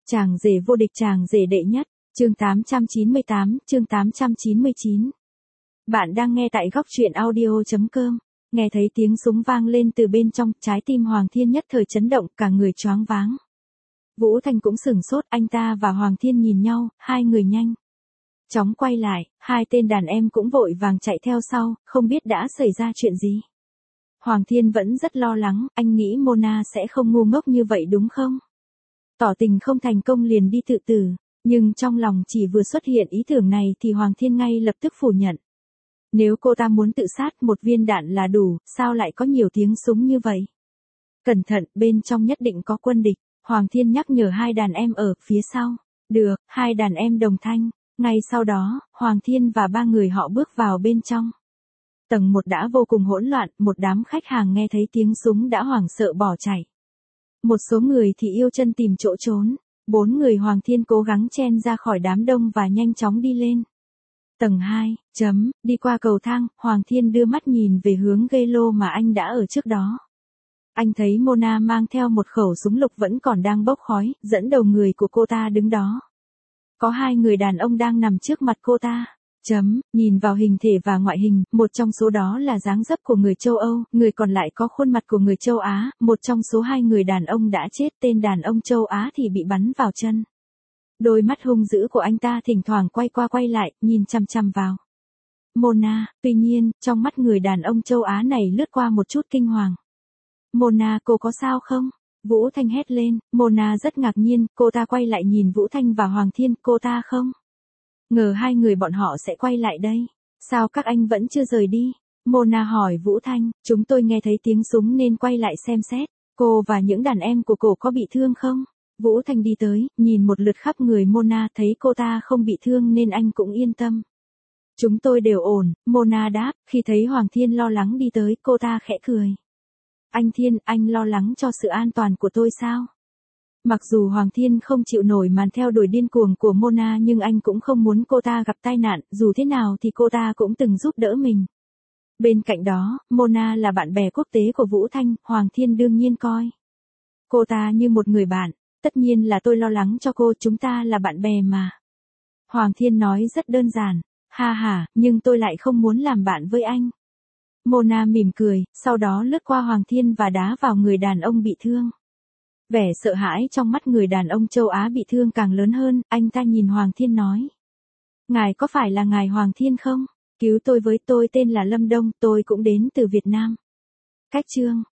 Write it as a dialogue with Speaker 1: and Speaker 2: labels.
Speaker 1: Chàng rể vô địch, chàng rể đệ nhất, chương 898, chương 899. Bạn đang nghe tại góc truyện audio.com. Nghe thấy tiếng súng vang lên từ bên trong, trái tim Hoàng Thiên nhất thời chấn động, cả người choáng váng. Vũ Thanh cũng sửng sốt, anh ta và Hoàng Thiên nhìn nhau, hai người nhanh chóng quay lại, hai tên đàn em cũng vội vàng chạy theo sau, không biết đã xảy ra chuyện gì. Hoàng Thiên vẫn rất lo lắng, anh nghĩ Mona sẽ không ngu ngốc như vậy đúng không? Tỏ tình không thành công liền đi tự tử, nhưng trong lòng chỉ vừa xuất hiện ý tưởng này thì Hoàng Thiên ngay lập tức phủ nhận. Nếu cô ta muốn tự sát, một viên đạn là đủ, sao lại có nhiều tiếng súng như vậy? Cẩn thận, bên trong nhất định có quân địch, Hoàng Thiên nhắc nhở hai đàn em ở phía sau. Được, hai đàn em đồng thanh. Ngay sau đó, Hoàng Thiên và ba người họ bước vào bên trong. Tầng 1 đã vô cùng hỗn loạn, một đám khách hàng nghe thấy tiếng súng đã hoảng sợ bỏ chạy. Một số người thì yêu chân tìm chỗ trốn, 4 người Hoàng Thiên cố gắng chen ra khỏi đám đông và nhanh chóng đi lên. Tầng 2, đi qua cầu thang, Hoàng Thiên đưa mắt nhìn về hướng ghê lô mà anh đã ở trước đó. Anh thấy Mona mang theo một khẩu súng lục vẫn còn đang bốc khói, dẫn đầu người của cô ta đứng đó. Có hai người đàn ông đang nằm trước mặt cô ta. Nhìn vào hình thể và ngoại hình, một trong số đó là dáng dấp của người châu Âu, người còn lại có khuôn mặt của người châu Á, một trong số hai người đàn ông đã chết, tên đàn ông châu Á thì bị bắn vào chân. Đôi mắt hung dữ của anh ta thỉnh thoảng quay qua quay lại, nhìn chằm chằm vào Mona, tuy nhiên, trong mắt người đàn ông châu Á này lướt qua một chút kinh hoàng. Mona, cô có sao không? Vũ Thanh hét lên, Mona rất ngạc nhiên, cô ta quay lại nhìn Vũ Thanh và Hoàng Thiên, cô ta không ngờ hai người bọn họ sẽ quay lại đây. Sao các anh vẫn chưa rời đi? Mona hỏi Vũ Thanh, chúng tôi nghe thấy tiếng súng nên quay lại xem xét. Cô và những đàn em của cô có bị thương không? Vũ Thanh đi tới, nhìn một lượt khắp người Mona, thấy cô ta không bị thương nên anh cũng yên tâm. Chúng tôi đều ổn, Mona đáp, khi thấy Hoàng Thiên lo lắng đi tới, cô ta khẽ cười. Anh Thiên, anh lo lắng cho sự an toàn của tôi sao? Mặc dù Hoàng Thiên không chịu nổi màn theo đuổi điên cuồng của Mona nhưng anh cũng không muốn cô ta gặp tai nạn, dù thế nào thì cô ta cũng từng giúp đỡ mình. Bên cạnh đó, Mona là bạn bè quốc tế của Vũ Thanh, Hoàng Thiên đương nhiên coi cô ta như một người bạn. Tất nhiên là tôi lo lắng cho cô, chúng ta là bạn bè mà. Hoàng Thiên nói rất đơn giản, nhưng tôi lại không muốn làm bạn với anh. Mona mỉm cười, sau đó lướt qua Hoàng Thiên và đá vào người đàn ông bị thương. Vẻ sợ hãi trong mắt người đàn ông châu Á bị thương càng lớn hơn, anh ta nhìn Hoàng Thiên nói. Ngài có phải là ngài Hoàng Thiên không? Cứu tôi với, tôi tên là Lâm Đông, tôi cũng đến từ Việt Nam. Cách chương